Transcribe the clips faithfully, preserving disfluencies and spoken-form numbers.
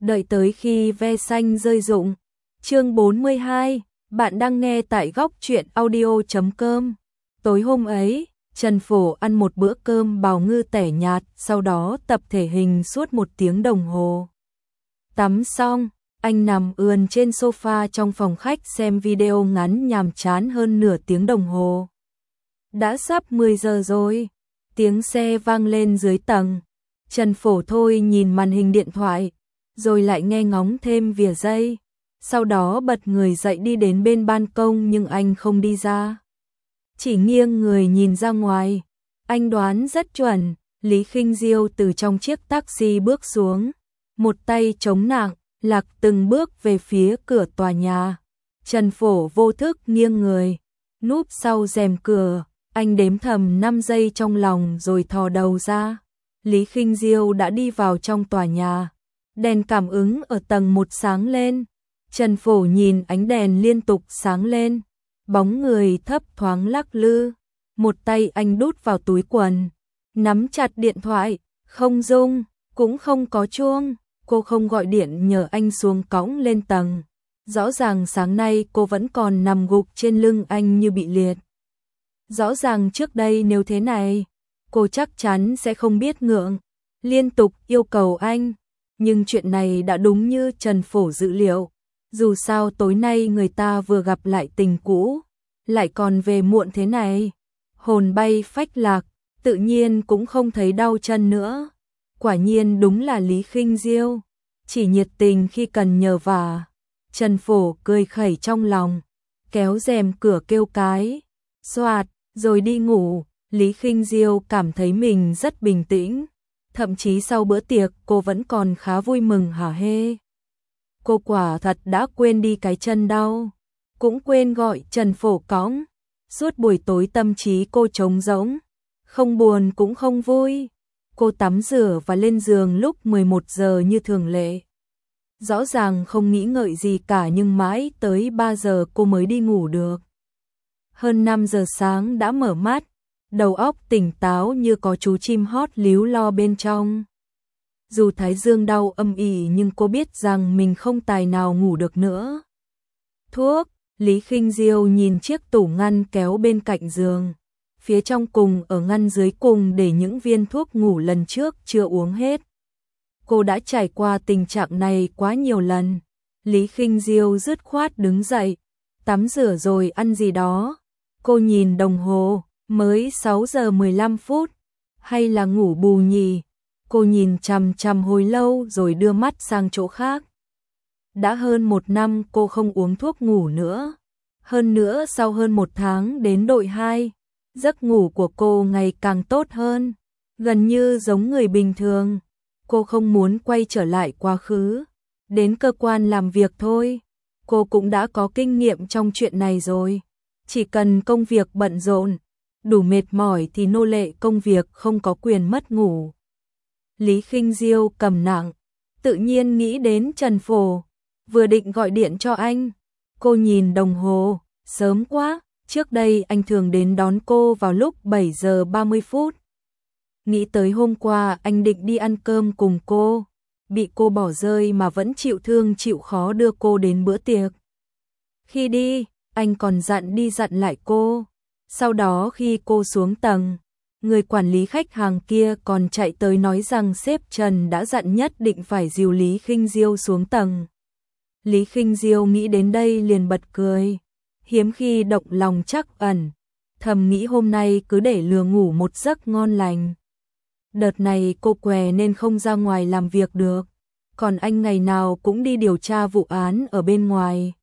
đợi tới khi ve xanh rơi rụng. Chương bốn mươi hai, bạn đang nghe tại góc truyện audio chấm com. Tối hôm ấy, Trần Phổ ăn một bữa cơm bào ngư tẻ nhạt, sau đó tập thể hình suốt một tiếng đồng hồ. Tắm xong, anh nằm ườn trên sofa trong phòng khách xem video ngắn nhàm chán hơn nửa tiếng đồng hồ. Đã sắp mười giờ rồi, tiếng xe vang lên dưới tầng. Trần Phổ thôi nhìn màn hình điện thoại, rồi lại nghe ngóng thêm vỉa giây. Sau đó bật người dậy đi đến bên ban công nhưng anh không đi ra. Chỉ nghiêng người nhìn ra ngoài. Anh đoán rất chuẩn, Lý Khinh Diêu từ trong chiếc taxi bước xuống. Một tay chống nạng, lạc từng bước về phía cửa tòa nhà. Trần Phổ vô thức nghiêng người, núp sau rèm cửa. Anh đếm thầm năm giây trong lòng rồi thò đầu ra. Lý Khinh Diêu đã đi vào trong tòa nhà. Đèn cảm ứng ở tầng một sáng lên. Trần Phổ nhìn ánh đèn liên tục sáng lên. Bóng người thấp thoáng lắc lư. Một tay anh đút vào túi quần, nắm chặt điện thoại. Không rung, cũng không có chuông. Cô không gọi điện nhờ anh xuống cõng lên tầng. Rõ ràng sáng nay cô vẫn còn nằm gục trên lưng anh như bị liệt. Rõ ràng trước đây nếu thế này, cô chắc chắn sẽ không biết ngượng, liên tục yêu cầu anh. Nhưng chuyện này đã đúng như Trần Phổ dự liệu. Dù sao tối nay người ta vừa gặp lại tình cũ, lại còn về muộn thế này. Hồn bay phách lạc, tự nhiên cũng không thấy đau chân nữa. Quả nhiên đúng là Lý Khinh Diêu, chỉ nhiệt tình khi cần nhờ vả. Trần Phổ cười khẩy trong lòng, kéo rèm cửa kêu cái xoạt, rồi đi ngủ. Lý Khinh Diêu cảm thấy mình rất bình tĩnh. Thậm chí sau bữa tiệc cô vẫn còn khá vui mừng hả hê. Cô quả thật đã quên đi cái chân đau, cũng quên gọi Trần Phổ cõng. Suốt buổi tối tâm trí cô trống rỗng, không buồn cũng không vui. Cô tắm rửa và lên giường lúc mười một giờ như thường lệ. Rõ ràng không nghĩ ngợi gì cả nhưng mãi tới ba giờ cô mới đi ngủ được. Hơn năm giờ sáng đã mở mắt, đầu óc tỉnh táo như có chú chim hót líu lo bên trong. Dù thái dương đau âm ỉ nhưng cô biết rằng mình không tài nào ngủ được nữa. Thuốc, Lý Khinh Diêu nhìn chiếc tủ ngăn kéo bên cạnh giường. Phía trong cùng ở ngăn dưới cùng để những viên thuốc ngủ lần trước chưa uống hết. Cô đã trải qua tình trạng này quá nhiều lần. Lý Khinh Diêu dứt khoát đứng dậy, tắm rửa rồi ăn gì đó. Cô nhìn đồng hồ, mới sáu giờ mười lăm phút, hay là ngủ bù nhỉ? Cô nhìn chằm chằm hồi lâu rồi đưa mắt sang chỗ khác. Đã hơn một năm cô không uống thuốc ngủ nữa. Hơn nữa sau hơn một tháng đến đội hai, giấc ngủ của cô ngày càng tốt hơn, gần như giống người bình thường. Cô không muốn quay trở lại quá khứ, đến cơ quan làm việc thôi. Cô cũng đã có kinh nghiệm trong chuyện này rồi. Chỉ cần công việc bận rộn, đủ mệt mỏi thì nô lệ công việc không có quyền mất ngủ. Lý Khinh Diêu cầm nặng, tự nhiên nghĩ đến Trần Phổ, vừa định gọi điện cho anh. Cô nhìn đồng hồ, sớm quá, trước đây anh thường đến đón cô vào lúc bảy giờ ba mươi phút. Nghĩ tới hôm qua anh định đi ăn cơm cùng cô, bị cô bỏ rơi mà vẫn chịu thương chịu khó đưa cô đến bữa tiệc. Khi đi, anh còn dặn đi dặn lại cô. Sau đó khi cô xuống tầng, người quản lý khách hàng kia còn chạy tới nói rằng sếp Trần đã dặn nhất định phải dìu Lý Khinh Diêu xuống tầng. Lý Khinh Diêu nghĩ đến đây liền bật cười, hiếm khi động lòng trắc ẩn, thầm nghĩ hôm nay cứ để lừa ngủ một giấc ngon lành. Đợt này cô què nên không ra ngoài làm việc được, còn anh ngày nào cũng đi điều tra vụ án ở bên ngoài.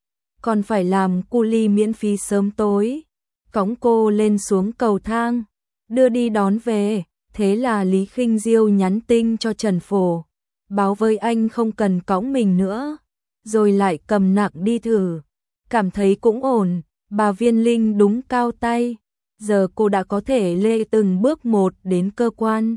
Còn phải làm cu li miễn phí sớm tối, cõng cô lên xuống cầu thang, đưa đi đón về. Thế là Lý Khinh Diêu nhắn tin cho Trần Phổ, báo với anh không cần cõng mình nữa, rồi lại cầm nặng đi thử. Cảm thấy cũng ổn, bà Viên Linh đúng cao tay. Giờ cô đã có thể lê từng bước một đến cơ quan.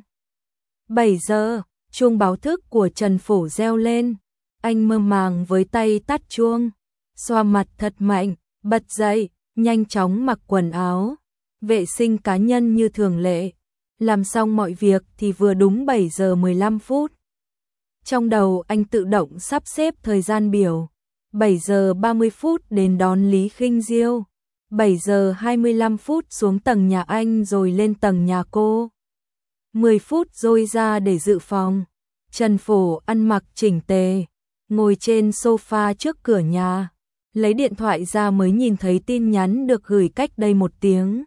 bảy giờ, chuông báo thức của Trần Phổ reo lên. Anh mơ màng với tay tắt chuông, xoa mặt thật mạnh, bật dậy, nhanh chóng mặc quần áo, vệ sinh cá nhân như thường lệ. Làm xong mọi việc thì vừa đúng bảy giờ mười lăm phút. Trong đầu anh tự động sắp xếp thời gian biểu. bảy giờ ba mươi phút đến đón Lý Khinh Diêu. bảy giờ hai mươi lăm phút xuống tầng nhà anh rồi lên tầng nhà cô. mười phút rồi ra để dự phòng. Trần Phổ ăn mặc chỉnh tề, ngồi trên sofa trước cửa nhà. Lấy điện thoại ra mới nhìn thấy tin nhắn được gửi cách đây một tiếng.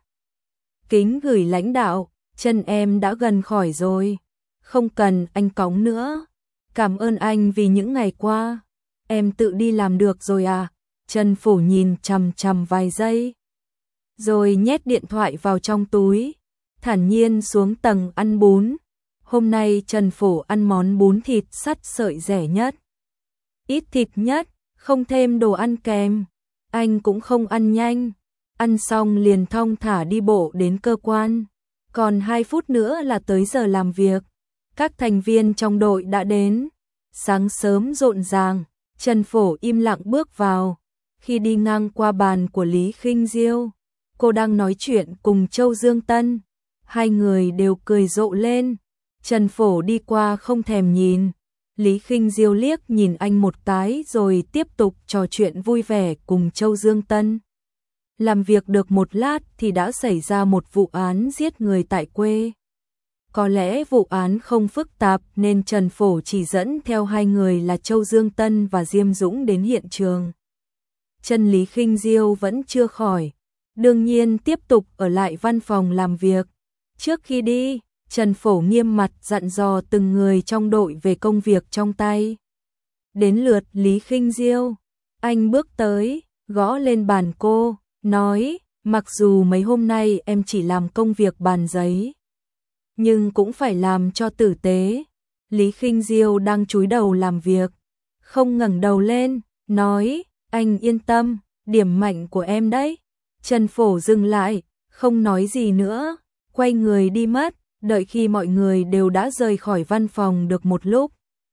Kính gửi lãnh đạo, chân em đã gần khỏi rồi. Không cần anh cõng nữa. Cảm ơn anh vì những ngày qua. Em tự đi làm được rồi à? Trần Phổ nhìn chằm chằm vài giây. Rồi nhét điện thoại vào trong túi. Thản nhiên xuống tầng ăn bún. Hôm nay Trần Phổ ăn món bún thịt sắt sợi rẻ nhất. Ít thịt nhất, không thêm đồ ăn kèm. Anh cũng không ăn nhanh. Ăn xong liền thong thả đi bộ đến cơ quan. Còn hai phút nữa là tới giờ làm việc. Các thành viên trong đội đã đến. Sáng sớm rộn ràng, Trần Phổ im lặng bước vào. Khi đi ngang qua bàn của Lý Khinh Diêu, cô đang nói chuyện cùng Châu Dương Tân. Hai người đều cười rộ lên. Trần Phổ đi qua không thèm nhìn. Lý Khinh Diêu liếc nhìn anh một cái rồi tiếp tục trò chuyện vui vẻ cùng Châu Dương Tân. Làm việc được một lát thì đã xảy ra một vụ án giết người tại quê. Có lẽ vụ án không phức tạp nên Trần Phổ chỉ dẫn theo hai người là Châu Dương Tân và Diêm Dũng đến hiện trường. Chân Lý Khinh Diêu vẫn chưa khỏi, đương nhiên tiếp tục ở lại văn phòng làm việc. Trước khi đi, Trần Phổ nghiêm mặt dặn dò từng người trong đội về công việc trong tay. Đến lượt Lý Khinh Diêu, anh bước tới, gõ lên bàn cô, nói, mặc dù mấy hôm nay em chỉ làm công việc bàn giấy, nhưng cũng phải làm cho tử tế. Lý Khinh Diêu đang chúi đầu làm việc, không ngẩng đầu lên, nói, anh yên tâm, điểm mạnh của em đấy. Trần Phổ dừng lại, không nói gì nữa, quay người đi mất, đợi khi mọi người đều đã rời khỏi văn phòng được một lúc.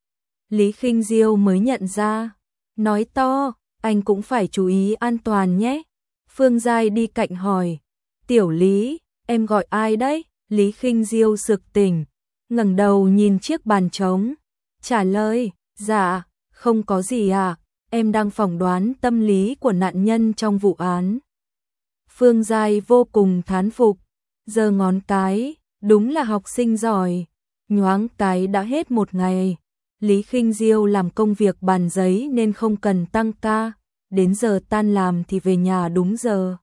Lý Khinh Diêu mới nhận ra, nói to, anh cũng phải chú ý an toàn nhé. Phương Giai đi cạnh hỏi, Tiểu Lý, em gọi ai đấy? Lý Khinh Diêu sực tỉnh, ngẩng đầu nhìn chiếc bàn trống, trả lời, dạ, không có gì à, em đang phỏng đoán tâm lý của nạn nhân trong vụ án. Phương Giai vô cùng thán phục, giơ ngón cái, đúng là học sinh giỏi, nhoáng cái đã hết một ngày. Lý Khinh Diêu làm công việc bàn giấy nên không cần tăng ca, đến giờ tan làm thì về nhà đúng giờ.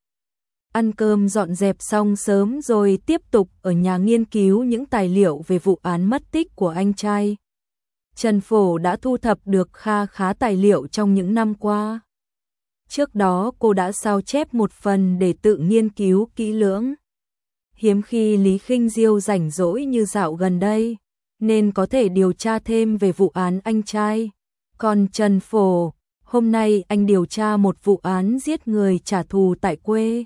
Ăn cơm dọn dẹp xong sớm rồi tiếp tục ở nhà nghiên cứu những tài liệu về vụ án mất tích của anh trai. Trần Phổ đã thu thập được kha khá tài liệu trong những năm qua. Trước đó cô đã sao chép một phần để tự nghiên cứu kỹ lưỡng. Hiếm khi Lý Khinh Diêu rảnh rỗi như dạo gần đây, nên có thể điều tra thêm về vụ án anh trai. Còn Trần Phổ, hôm nay anh điều tra một vụ án giết người trả thù tại quê.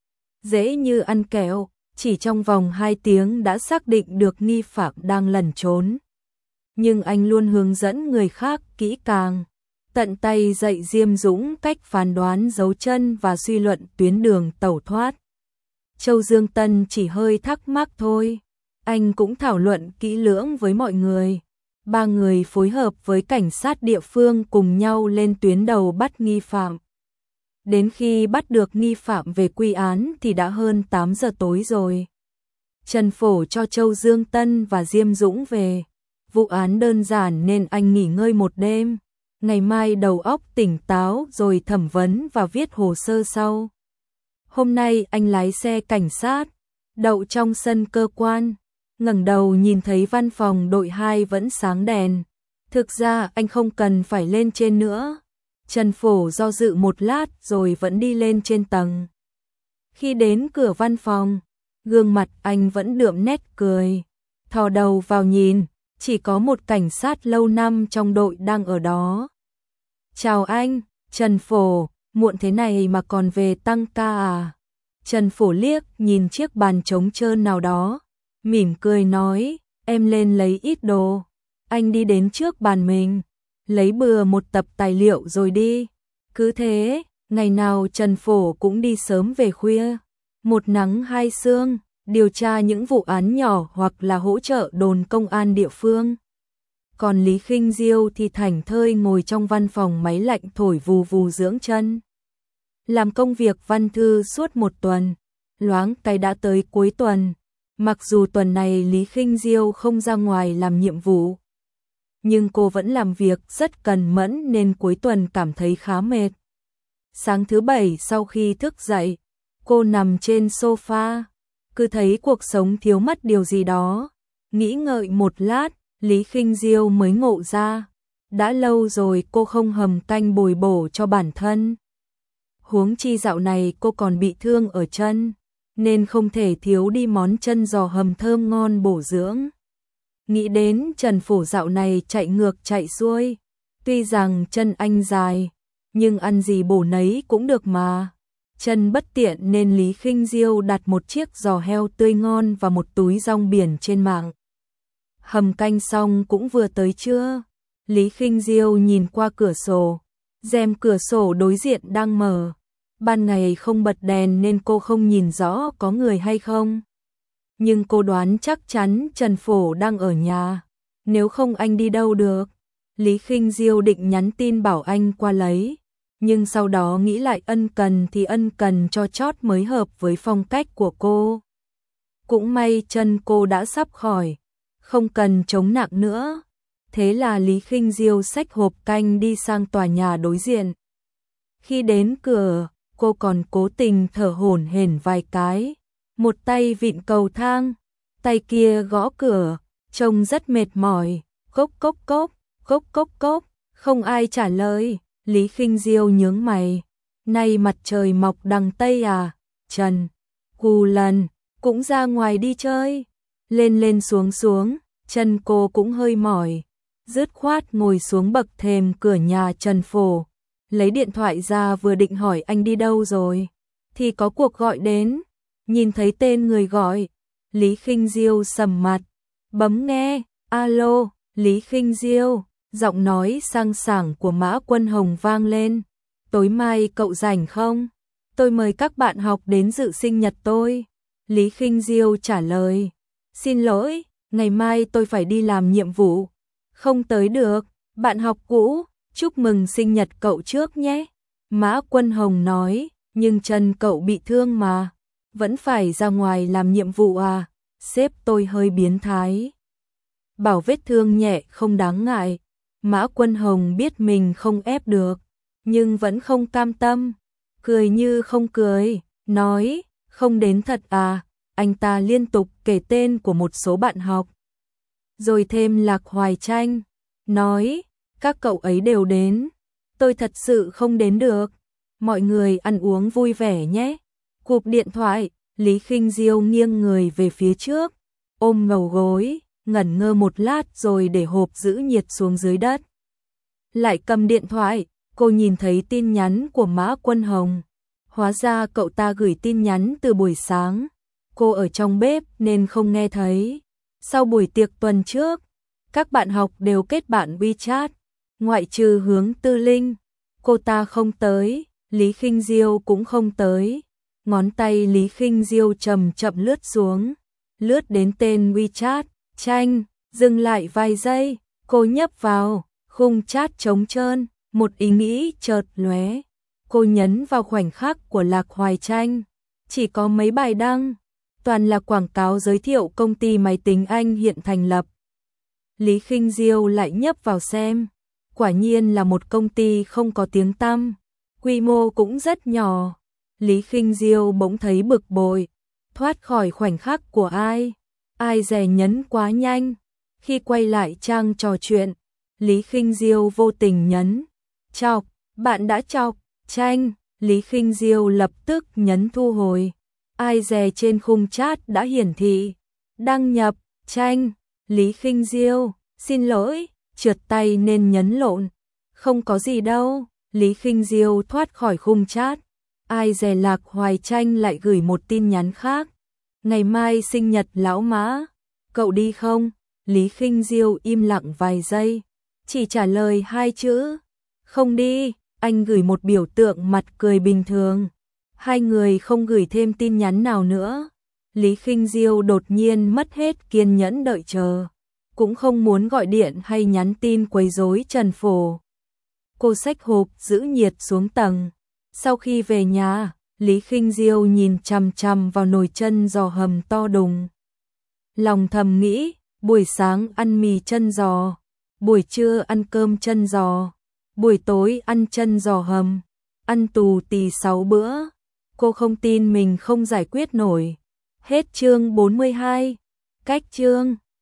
Dễ như ăn kẹo, chỉ trong vòng hai tiếng đã xác định được nghi phạm đang lẩn trốn. Nhưng anh luôn hướng dẫn người khác kỹ càng, tận tay dạy Diêm Dũng cách phán đoán dấu chân và suy luận tuyến đường tẩu thoát. Châu Dương Tân chỉ hơi thắc mắc thôi, anh cũng thảo luận kỹ lưỡng với mọi người. Ba người phối hợp với cảnh sát địa phương cùng nhau lên tuyến đầu bắt nghi phạm. Đến khi bắt được nghi phạm về quy án thì đã hơn tám giờ tối rồi. Trần Phổ cho Châu Dương Tân và Diêm Dũng về. Vụ án đơn giản nên anh nghỉ ngơi một đêm. Ngày mai đầu óc tỉnh táo rồi thẩm vấn và viết hồ sơ sau. Hôm nay anh lái xe cảnh sát, đậu trong sân cơ quan, ngẩng đầu nhìn thấy văn phòng đội hai vẫn sáng đèn. Thực ra anh không cần phải lên trên nữa. Trần Phổ do dự một lát rồi vẫn đi lên trên tầng. Khi đến cửa văn phòng, gương mặt anh vẫn đượm nét cười. Thò đầu vào nhìn, chỉ có một cảnh sát lâu năm trong đội đang ở đó. Chào anh, Trần Phổ, muộn thế này mà còn về tăng ca à? Trần Phổ liếc nhìn chiếc bàn trống trơn nào đó, mỉm cười nói, em lên lấy ít đồ. Anh đi đến trước bàn mình, lấy bừa một tập tài liệu rồi đi. Cứ thế, ngày nào Trần Phổ cũng đi sớm về khuya, một nắng hai sương, điều tra những vụ án nhỏ hoặc là hỗ trợ đồn công an địa phương. còn Lý Khinh Diêu thì thảnh thơi ngồi trong văn phòng máy lạnh thổi vù vù dưỡng chân. Làm công việc văn thư suốt một tuần, loáng cái đã tới cuối tuần. Mặc dù tuần này Lý Khinh Diêu không ra ngoài làm nhiệm vụ, nhưng cô vẫn làm việc rất cần mẫn nên cuối tuần cảm thấy khá mệt. Sáng thứ bảy sau khi thức dậy, cô nằm trên sofa, cứ thấy cuộc sống thiếu mất điều gì đó. Nghĩ ngợi một lát, Lý Khinh Diêu mới ngộ ra, đã lâu rồi cô không hầm canh bồi bổ cho bản thân. Huống chi dạo này cô còn bị thương ở chân, nên không thể thiếu đi món chân giò hầm thơm ngon bổ dưỡng. Nghĩ đến Trần Phổ dạo này chạy ngược chạy xuôi, tuy rằng chân anh dài, nhưng ăn gì bổ nấy cũng được mà. Chân bất tiện nên Lý Khinh Diêu đặt một chiếc giò heo tươi ngon và một túi rong biển trên mạng. Hầm canh xong cũng vừa tới trưa. Lý Khinh Diêu nhìn qua cửa sổ, rèm cửa sổ đối diện đang mở. Ban ngày không bật đèn nên cô không nhìn rõ có người hay không. Nhưng cô đoán chắc chắn Trần Phổ đang ở nhà, nếu không anh đi đâu được. Lý Khinh Diêu định nhắn tin bảo anh qua lấy, nhưng sau đó nghĩ lại ân cần thì ân cần cho chót mới hợp với phong cách của cô. Cũng may chân cô đã sắp khỏi, không cần chống nặng nữa. Thế là Lý Khinh Diêu xách hộp canh đi sang tòa nhà đối diện. Khi đến cửa, cô còn cố tình thở hổn hển vài cái, một tay vịn cầu thang, tay kia gõ cửa, trông rất mệt mỏi. Cốc cốc cốc, cốc cốc cốc, không ai trả lời. Lý Khinh Diêu nhướng mày, nay mặt trời mọc đằng Tây à? Trần Cù Lần cũng ra ngoài đi chơi. Lên lên xuống xuống, chân cô cũng hơi mỏi, dứt khoát ngồi xuống bậc thềm cửa nhà Trần Phổ, lấy điện thoại ra vừa định hỏi anh đi đâu rồi, thì có cuộc gọi đến. Nhìn thấy tên người gọi, Lý Khinh Diêu sầm mặt, bấm nghe. Alo, Lý Khinh Diêu, giọng nói sang sảng của Mã Quân Hồng vang lên. Tối mai cậu rảnh không? Tôi mời các bạn học đến dự sinh nhật tôi. Lý Khinh Diêu trả lời, xin lỗi, ngày mai tôi phải đi làm nhiệm vụ, không tới được. Bạn học cũ, chúc mừng sinh nhật cậu trước nhé. Mã Quân Hồng nói, nhưng chân cậu bị thương mà, vẫn phải ra ngoài làm nhiệm vụ à? Sếp tôi hơi biến thái, bảo vết thương nhẹ không đáng ngại. Mã Quân Hồng biết mình không ép được, nhưng vẫn không cam tâm, cười như không cười, nói, không đến thật à? Anh ta liên tục kể tên của một số bạn học, rồi thêm Lạc Hoài Tranh, nói, các cậu ấy đều đến, tôi thật sự không đến được. Mọi người ăn uống vui vẻ nhé. Cụp điện thoại, Lý Khinh Diêu nghiêng người về phía trước, ôm ngầu gối, ngẩn ngơ một lát rồi để hộp giữ nhiệt xuống dưới đất. Lại cầm điện thoại, cô nhìn thấy tin nhắn của Mã Quân Hồng. Hóa ra cậu ta gửi tin nhắn từ buổi sáng. Cô ở trong bếp nên không nghe thấy. Sau buổi tiệc tuần trước, các bạn học đều kết bạn WeChat, ngoại trừ Hướng Tư Linh. Cô ta không tới, Lý Khinh Diêu cũng không tới. Ngón tay Lý Khinh Diêu chậm chậm lướt xuống, lướt đến tên WeChat, Tranh, dừng lại vài giây, cô nhấp vào, khung chat trống trơn, một ý nghĩ chợt lóe. Cô nhấn vào khoảnh khắc của Lạc Hoài Tranh, chỉ có mấy bài đăng, toàn là quảng cáo giới thiệu công ty máy tính Anh hiện thành lập. Lý Khinh Diêu lại nhấp vào xem, quả nhiên là một công ty không có tiếng tăm, quy mô cũng rất nhỏ. Lý Khinh Diêu bỗng thấy bực bội, thoát khỏi khoảnh khắc của ai, ai dè nhấn quá nhanh. Khi quay lại trang trò chuyện, Lý Khinh Diêu vô tình nhấn chọc, bạn đã chọc, Tranh. Lý Khinh Diêu lập tức nhấn thu hồi, ai dè trên khung chat đã hiển thị đăng nhập, Tranh. Lý Khinh Diêu, xin lỗi, trượt tay nên nhấn lộn, không có gì đâu. Lý Khinh Diêu thoát khỏi khung chat, ai dè Lạc Hoài Tranh lại gửi một tin nhắn khác, ngày mai sinh nhật lão Mã, cậu đi không? Lý Khinh Diêu im lặng vài giây, chỉ trả lời hai chữ, không đi. Anh gửi một biểu tượng mặt cười bình thường, hai người không gửi thêm tin nhắn nào nữa. Lý Khinh Diêu đột nhiên mất hết kiên nhẫn đợi chờ, cũng không muốn gọi điện hay nhắn tin quấy rối Trần Phổ. Cô xách hộp giữ nhiệt xuống tầng. Sau khi về nhà, Lý Khinh Diêu nhìn chằm chằm vào nồi chân giò hầm to đùng. Lòng thầm nghĩ, buổi sáng ăn mì chân giò, buổi trưa ăn cơm chân giò, buổi tối ăn chân giò hầm, ăn tù tì sáu bữa. Cô không tin mình không giải quyết nổi. Hết chương bốn mươi hai. Cách chương